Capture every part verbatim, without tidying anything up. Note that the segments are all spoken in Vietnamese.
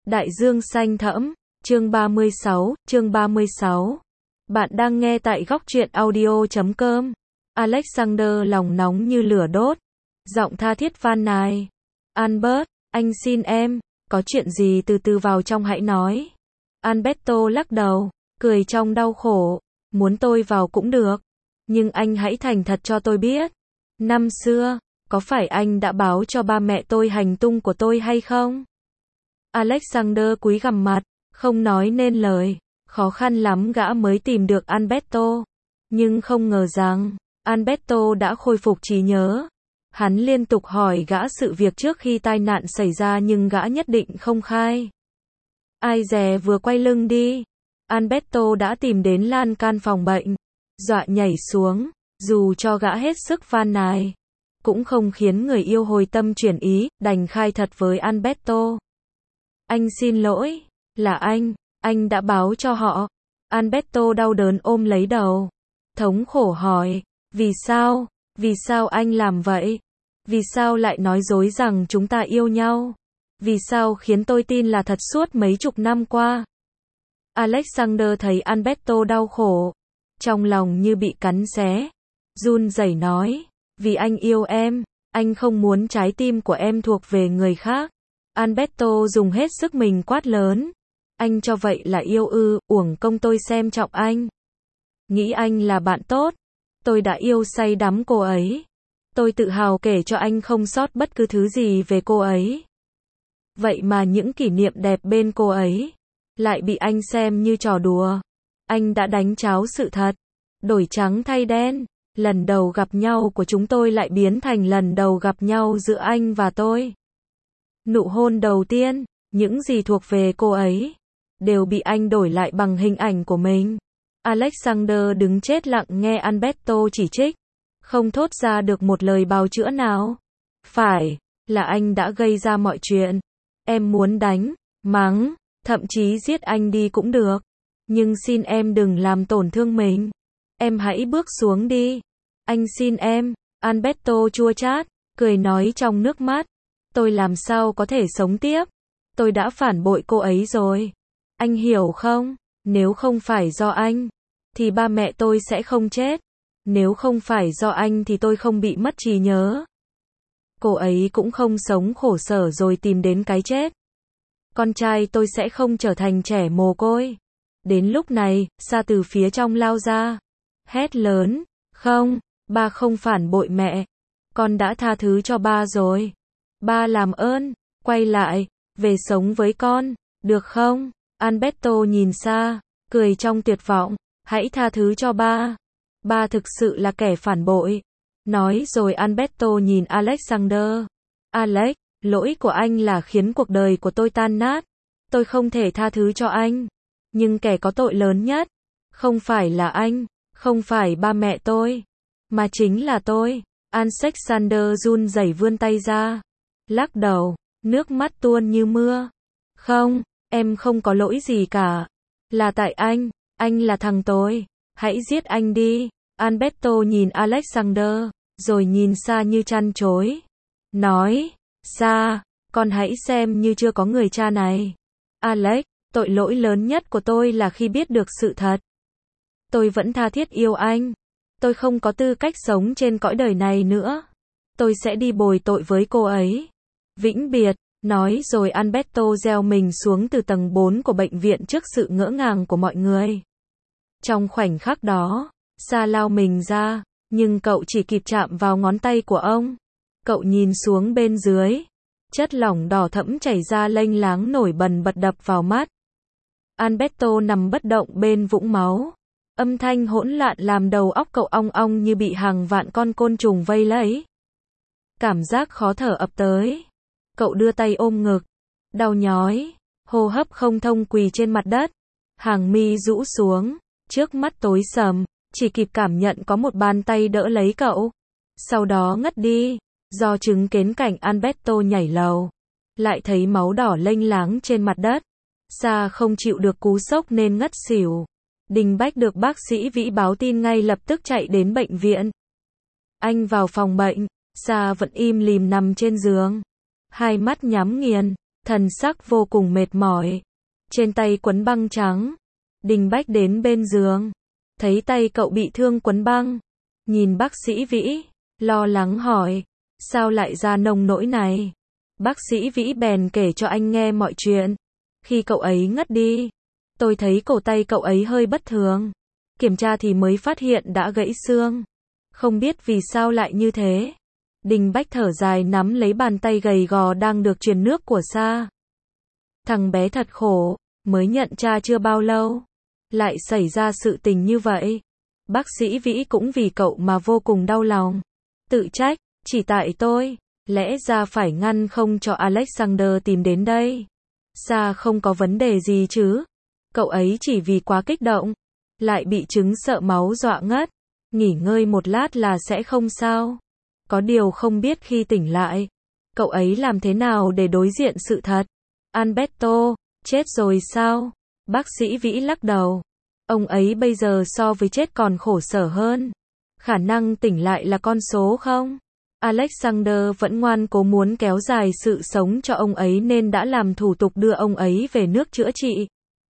Đại dương xanh thẫm, chương ba mươi sáu, chương ba mươi sáu. Bạn đang nghe tại góc truyện audio chấm com. Alexander lòng nóng như lửa đốt. Giọng tha thiết van nài. Albert, anh xin em, có chuyện gì từ từ vào trong hãy nói. Alberto lắc đầu, cười trong đau khổ. Muốn tôi vào cũng được. Nhưng anh hãy thành thật cho tôi biết. Năm xưa, có phải anh đã báo cho ba mẹ tôi hành tung của tôi hay không? Alexander cúi gằm mặt, không nói nên lời. Khó khăn lắm gã mới tìm được Alberto. Nhưng không ngờ rằng, Alberto đã khôi phục trí nhớ. Hắn liên tục hỏi gã sự việc trước khi tai nạn xảy ra nhưng gã nhất định không khai. Ai dè vừa quay lưng đi, Alberto đã tìm đến lan can phòng bệnh, dọa nhảy xuống, dù cho gã hết sức van nài, cũng không khiến người yêu hồi tâm chuyển ý, đành khai thật với Alberto. Anh xin lỗi, là anh, anh đã báo cho họ. Alberto đau đớn ôm lấy đầu, thống khổ hỏi, vì sao, vì sao anh làm vậy? Vì sao lại nói dối rằng chúng ta yêu nhau? Vì sao khiến tôi tin là thật suốt mấy chục năm qua? Alexander thấy Alberto đau khổ, trong lòng như bị cắn xé, run rẩy nói, vì anh yêu em, anh không muốn trái tim của em thuộc về người khác. Alberto dùng hết sức mình quát lớn, anh cho vậy là yêu ư? Uổng công tôi xem trọng anh, nghĩ anh là bạn tốt, tôi đã yêu say đắm cô ấy, tôi tự hào kể cho anh không sót bất cứ thứ gì về cô ấy. Vậy mà những kỷ niệm đẹp bên cô ấy lại bị anh xem như trò đùa. Anh đã đánh tráo sự thật, đổi trắng thay đen. Lần đầu gặp nhau của chúng tôi lại biến thành lần đầu gặp nhau giữa anh và tôi. Nụ hôn đầu tiên, những gì thuộc về cô ấy, đều bị anh đổi lại bằng hình ảnh của mình. Alexander đứng chết lặng nghe Alberto chỉ trích, không thốt ra được một lời bào chữa nào. Phải, là anh đã gây ra mọi chuyện. Em muốn đánh, mắng, thậm chí giết anh đi cũng được. Nhưng xin em đừng làm tổn thương mình. Em hãy bước xuống đi. Anh xin em. Alberto chua chát, cười nói trong nước mắt. Tôi làm sao có thể sống tiếp? Tôi đã phản bội cô ấy rồi. Anh hiểu không? Nếu không phải do anh, thì ba mẹ tôi sẽ không chết. Nếu không phải do anh thì tôi không bị mất trí nhớ. Cô ấy cũng không sống khổ sở rồi tìm đến cái chết. Con trai tôi sẽ không trở thành trẻ mồ côi. Đến lúc này, Sa từ phía trong lao ra, hét lớn, không, ba không phản bội mẹ. Con đã tha thứ cho ba rồi. Ba làm ơn, quay lại, về sống với con, được không? Alberto nhìn Sa, cười trong tuyệt vọng, hãy tha thứ cho ba. Ba thực sự là kẻ phản bội. Nói rồi Alberto nhìn Alexander. Alex, lỗi của anh là khiến cuộc đời của tôi tan nát. Tôi không thể tha thứ cho anh. Nhưng kẻ có tội lớn nhất, không phải là anh, không phải ba mẹ tôi, mà chính là tôi. Alexander run rẩy vươn tay ra, lắc đầu, nước mắt tuôn như mưa. Không, em không có lỗi gì cả. Là tại anh, anh là thằng tồi. Hãy giết anh đi. Alberto nhìn Alexander, rồi nhìn Sa như trăn trối. Nói, Sa, con hãy xem như chưa có người cha này. Alex, tội lỗi lớn nhất của tôi là khi biết được sự thật. Tôi vẫn tha thiết yêu anh. Tôi không có tư cách sống trên cõi đời này nữa. Tôi sẽ đi bồi tội với cô ấy. Vĩnh biệt, nói rồi Alberto gieo mình xuống từ tầng bốn của bệnh viện trước sự ngỡ ngàng của mọi người. Trong khoảnh khắc đó, Sa lao mình ra, nhưng cậu chỉ kịp chạm vào ngón tay của ông. Cậu nhìn xuống bên dưới, chất lỏng đỏ thẫm chảy ra lênh láng nổi bần bật đập vào mắt. Alberto nằm bất động bên vũng máu. Âm thanh hỗn loạn làm đầu óc cậu ong ong như bị hàng vạn con côn trùng vây lấy. Cảm giác khó thở ập tới. Cậu đưa tay ôm ngực, đau nhói, hô hấp không thông quỳ trên mặt đất. Hàng mi rũ xuống, trước mắt tối sầm, chỉ kịp cảm nhận có một bàn tay đỡ lấy cậu. Sau đó ngất đi, do chứng kiến cảnh Alberto nhảy lầu, lại thấy máu đỏ lênh láng trên mặt đất. Sa không chịu được cú sốc nên ngất xỉu. Đình Bách được bác sĩ Vĩ báo tin ngay lập tức chạy đến bệnh viện. Anh vào phòng bệnh, Sa vẫn im lìm nằm trên giường, hai mắt nhắm nghiền, thần sắc vô cùng mệt mỏi. Trên tay quấn băng trắng. Đình Bách đến bên giường. Thấy tay cậu bị thương quấn băng. Nhìn bác sĩ Vĩ. Lo lắng hỏi. Sao lại ra nông nỗi này? Bác sĩ Vĩ bèn kể cho anh nghe mọi chuyện. Khi cậu ấy ngất đi. Tôi thấy cổ tay cậu ấy hơi bất thường. Kiểm tra thì mới phát hiện đã gãy xương. Không biết vì sao lại như thế. Đình Bách thở dài nắm lấy bàn tay gầy gò đang được truyền nước của Sa. Thằng bé thật khổ, mới nhận cha chưa bao lâu. Lại xảy ra sự tình như vậy. Bác sĩ Vĩ cũng vì cậu mà vô cùng đau lòng. Tự trách, chỉ tại tôi. Lẽ ra phải ngăn không cho Alexander tìm đến đây. Sa không có vấn đề gì chứ. Cậu ấy chỉ vì quá kích động. Lại bị chứng sợ máu dọa ngất. Nghỉ ngơi một lát là sẽ không sao. Có điều không biết khi tỉnh lại. Cậu ấy làm thế nào để đối diện sự thật. Alberto, chết rồi sao? Bác sĩ Vĩ lắc đầu. Ông ấy bây giờ so với chết còn khổ sở hơn. Khả năng tỉnh lại là con số không? Alexander vẫn ngoan cố muốn kéo dài sự sống cho ông ấy nên đã làm thủ tục đưa ông ấy về nước chữa trị.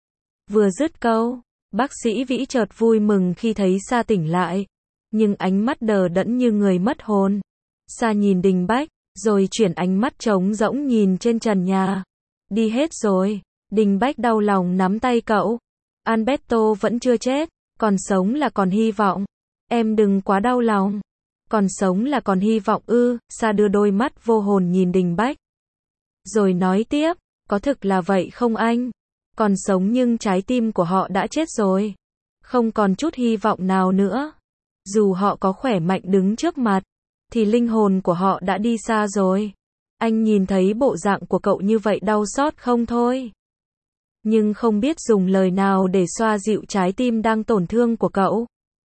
Vừa dứt câu, bác sĩ Vĩ chợt vui mừng khi thấy Sa tỉnh lại. Nhưng ánh mắt đờ đẫn như người mất hồn. Sa nhìn Đình Bách, rồi chuyển ánh mắt trống rỗng nhìn trên trần nhà. Đi hết rồi. Đình Bách đau lòng nắm tay cậu. Alberto vẫn chưa chết, còn sống là còn hy vọng. Em đừng quá đau lòng. Còn sống là còn hy vọng ư? Sa đưa đôi mắt vô hồn nhìn Đình Bách. Rồi nói tiếp, có thực là vậy không anh? Còn sống nhưng trái tim của họ đã chết rồi. Không còn chút hy vọng nào nữa. Dù họ có khỏe mạnh đứng trước mặt, thì linh hồn của họ đã đi xa rồi. Anh nhìn thấy bộ dạng của cậu như vậy đau xót không thôi. Nhưng không biết dùng lời nào để xoa dịu trái tim đang tổn thương của cậu.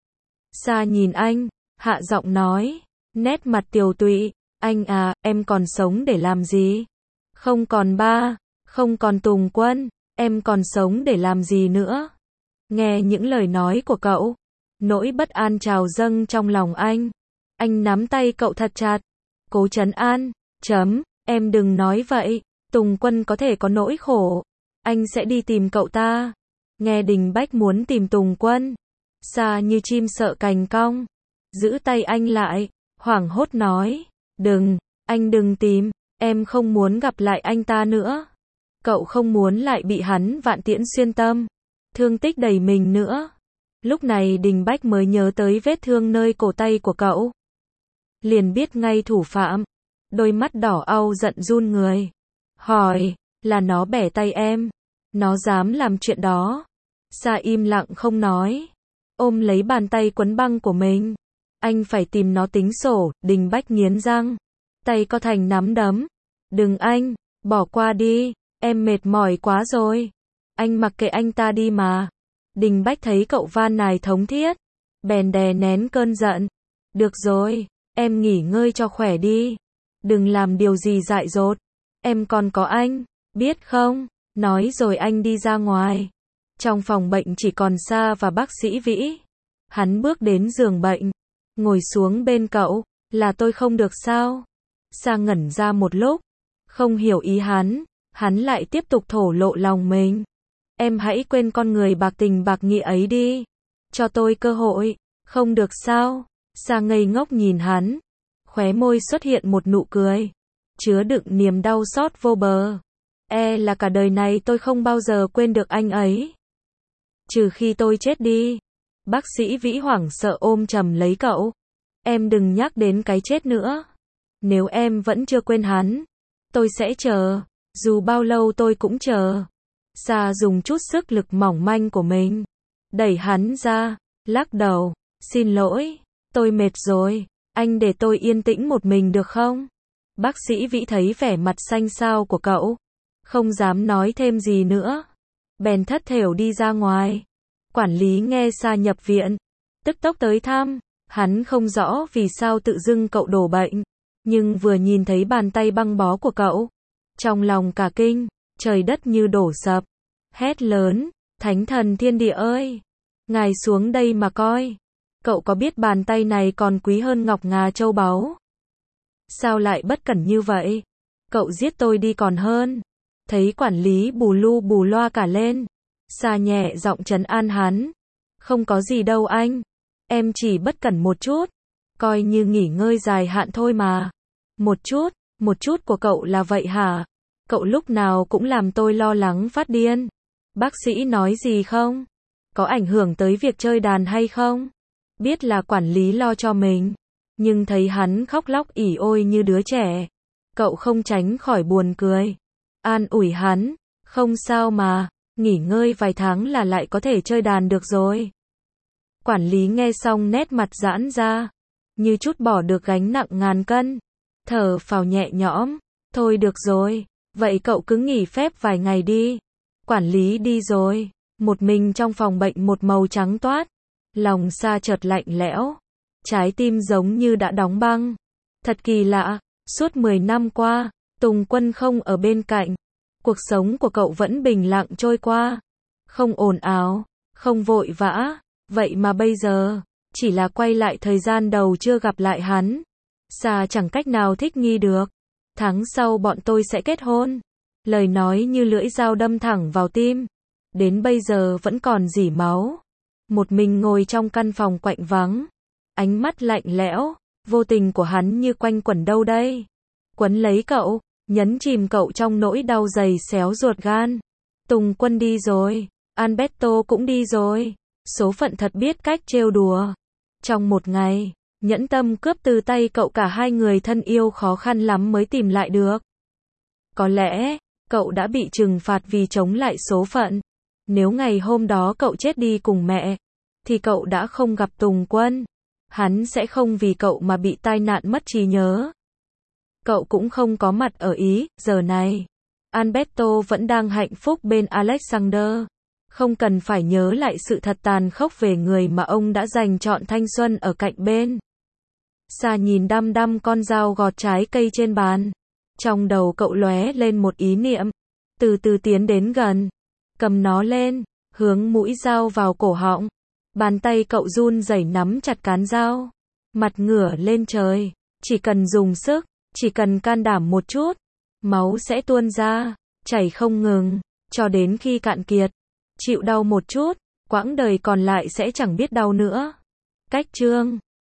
Sa nhìn anh, hạ giọng nói, nét mặt tiều tụy, anh à, em còn sống để làm gì? Không còn ba, không còn Tùng Quân, em còn sống để làm gì nữa? Nghe những lời nói của cậu, nỗi bất an trào dâng trong lòng anh. Anh nắm tay cậu thật chặt, cố trấn an, chấm, em đừng nói vậy, Tùng Quân có thể có nỗi khổ. Anh sẽ đi tìm cậu ta. Nghe Đình Bách muốn tìm Tùng Quân. Sa như chim sợ cành cong. Giữ tay anh lại, hoảng hốt nói. Đừng, anh đừng tìm, em không muốn gặp lại anh ta nữa. Cậu không muốn lại bị hắn vạn tiễn xuyên tâm. Thương tích đầy mình nữa. Lúc này Đình Bách mới nhớ tới vết thương nơi cổ tay của cậu. Liền biết ngay thủ phạm. Đôi mắt đỏ au giận run người. Hỏi, là nó bẻ tay em. Nó dám làm chuyện đó. Sa im lặng không nói. Ôm lấy bàn tay quấn băng của mình. Anh phải tìm nó tính sổ. Đình Bách nghiến răng. Tay co thành nắm đấm. Đừng anh, bỏ qua đi. Em mệt mỏi quá rồi. Anh mặc kệ anh ta đi mà. Đình Bách thấy cậu van nài thống thiết. Bèn đè nén cơn giận. Được rồi, em nghỉ ngơi cho khỏe đi. Đừng làm điều gì dại dột. Em còn có anh, biết không? Nói rồi anh đi ra ngoài. Trong phòng bệnh chỉ còn Sa và bác sĩ Vĩ. Hắn bước đến giường bệnh. Ngồi xuống bên cậu. Là tôi không được sao? Sa ngẩn ra một lúc. Không hiểu ý hắn. Hắn lại tiếp tục thổ lộ lòng mình. Em hãy quên con người bạc tình bạc nghĩa ấy đi. Cho tôi cơ hội. Không được sao? Sa ngây ngốc nhìn hắn. Khóe môi xuất hiện một nụ cười. Chứa đựng niềm đau xót vô bờ. E là cả đời này tôi không bao giờ quên được anh ấy. Trừ khi tôi chết đi. Bác sĩ Vĩ hoảng sợ ôm chầm lấy cậu. Em đừng nhắc đến cái chết nữa. Nếu em vẫn chưa quên hắn, tôi sẽ chờ. Dù bao lâu tôi cũng chờ. Sa dùng chút sức lực mỏng manh của mình. Đẩy hắn ra. Lắc đầu. Xin lỗi. Tôi mệt rồi. Anh để tôi yên tĩnh một mình được không? Bác sĩ Vĩ thấy vẻ mặt xanh xao của cậu. Không dám nói thêm gì nữa. Bèn thất thểu đi ra ngoài. Quản lý nghe Sa nhập viện. Tức tốc tới thăm. Hắn không rõ vì sao tự dưng cậu đổ bệnh. Nhưng vừa nhìn thấy bàn tay băng bó của cậu. Trong lòng cả kinh. Trời đất như đổ sập. Hét lớn. Thánh thần thiên địa ơi! Ngài xuống đây mà coi. Cậu có biết bàn tay này còn quý hơn ngọc ngà châu báu? Sao lại bất cẩn như vậy? Cậu giết tôi đi còn hơn. thấy quản lý bù lu bù loa cả lên. Sa nhẹ giọng trấn an hắn. Không có gì đâu anh. Em chỉ bất cẩn một chút. Coi như nghỉ ngơi dài hạn thôi mà. Một chút, một chút của cậu là vậy hả? Cậu lúc nào cũng làm tôi lo lắng phát điên. Bác sĩ nói gì không? Có ảnh hưởng tới việc chơi đàn hay không? Biết là quản lý lo cho mình, nhưng thấy hắn khóc lóc ỉ ôi như đứa trẻ. Cậu không tránh khỏi buồn cười. An ủi hắn, không sao mà, nghỉ ngơi vài tháng là lại có thể chơi đàn được rồi. Quản lý nghe xong nét mặt giãn ra, như chút bỏ được gánh nặng ngàn cân. Thở phào nhẹ nhõm, thôi được rồi, vậy cậu cứ nghỉ phép vài ngày đi. Quản lý đi rồi, một mình trong phòng bệnh một màu trắng toát. Lòng Sa chợt lạnh lẽo, trái tim giống như đã đóng băng. Thật kỳ lạ, suốt mười năm qua, Tùng Quân không ở bên cạnh. Cuộc sống của cậu vẫn bình lặng trôi qua. Không ồn ào, không vội vã. Vậy mà bây giờ, chỉ là quay lại thời gian đầu chưa gặp lại hắn. Sa chẳng cách nào thích nghi được. Tháng sau bọn tôi sẽ kết hôn. Lời nói như lưỡi dao đâm thẳng vào tim. Đến bây giờ vẫn còn rỉ máu. Một mình ngồi trong căn phòng quạnh vắng. Ánh mắt lạnh lẽo, vô tình của hắn như quanh quẩn đâu đây. Quấn lấy cậu, nhấn chìm cậu trong nỗi đau dày xéo ruột gan. Tùng Quân đi rồi, Alberto cũng đi rồi. Số phận thật biết cách trêu đùa. Trong một ngày, nhẫn tâm cướp từ tay cậu cả hai người thân yêu khó khăn lắm mới tìm lại được. Có lẽ, cậu đã bị trừng phạt vì chống lại số phận. Nếu ngày hôm đó cậu chết đi cùng mẹ, thì cậu đã không gặp Tùng Quân. Hắn sẽ không vì cậu mà bị tai nạn mất trí nhớ. Cậu cũng không có mặt ở Ý, giờ này. Alberto vẫn đang hạnh phúc bên Alexander. Không cần phải nhớ lại sự thật tàn khốc về người mà ông đã dành trọn thanh xuân ở cạnh bên. Sa nhìn đăm đăm con dao gọt trái cây trên bàn. Trong đầu cậu lóe lên một ý niệm. Từ từ tiến đến gần. Cầm nó lên, hướng mũi dao vào cổ họng. Bàn tay cậu run rẩy nắm chặt cán dao. Mặt ngửa lên trời. Chỉ cần dùng sức, chỉ cần can đảm một chút. Máu sẽ tuôn ra, chảy không ngừng, cho đến khi cạn kiệt. Chịu đau một chút, quãng đời còn lại sẽ chẳng biết đau nữa. Cách chương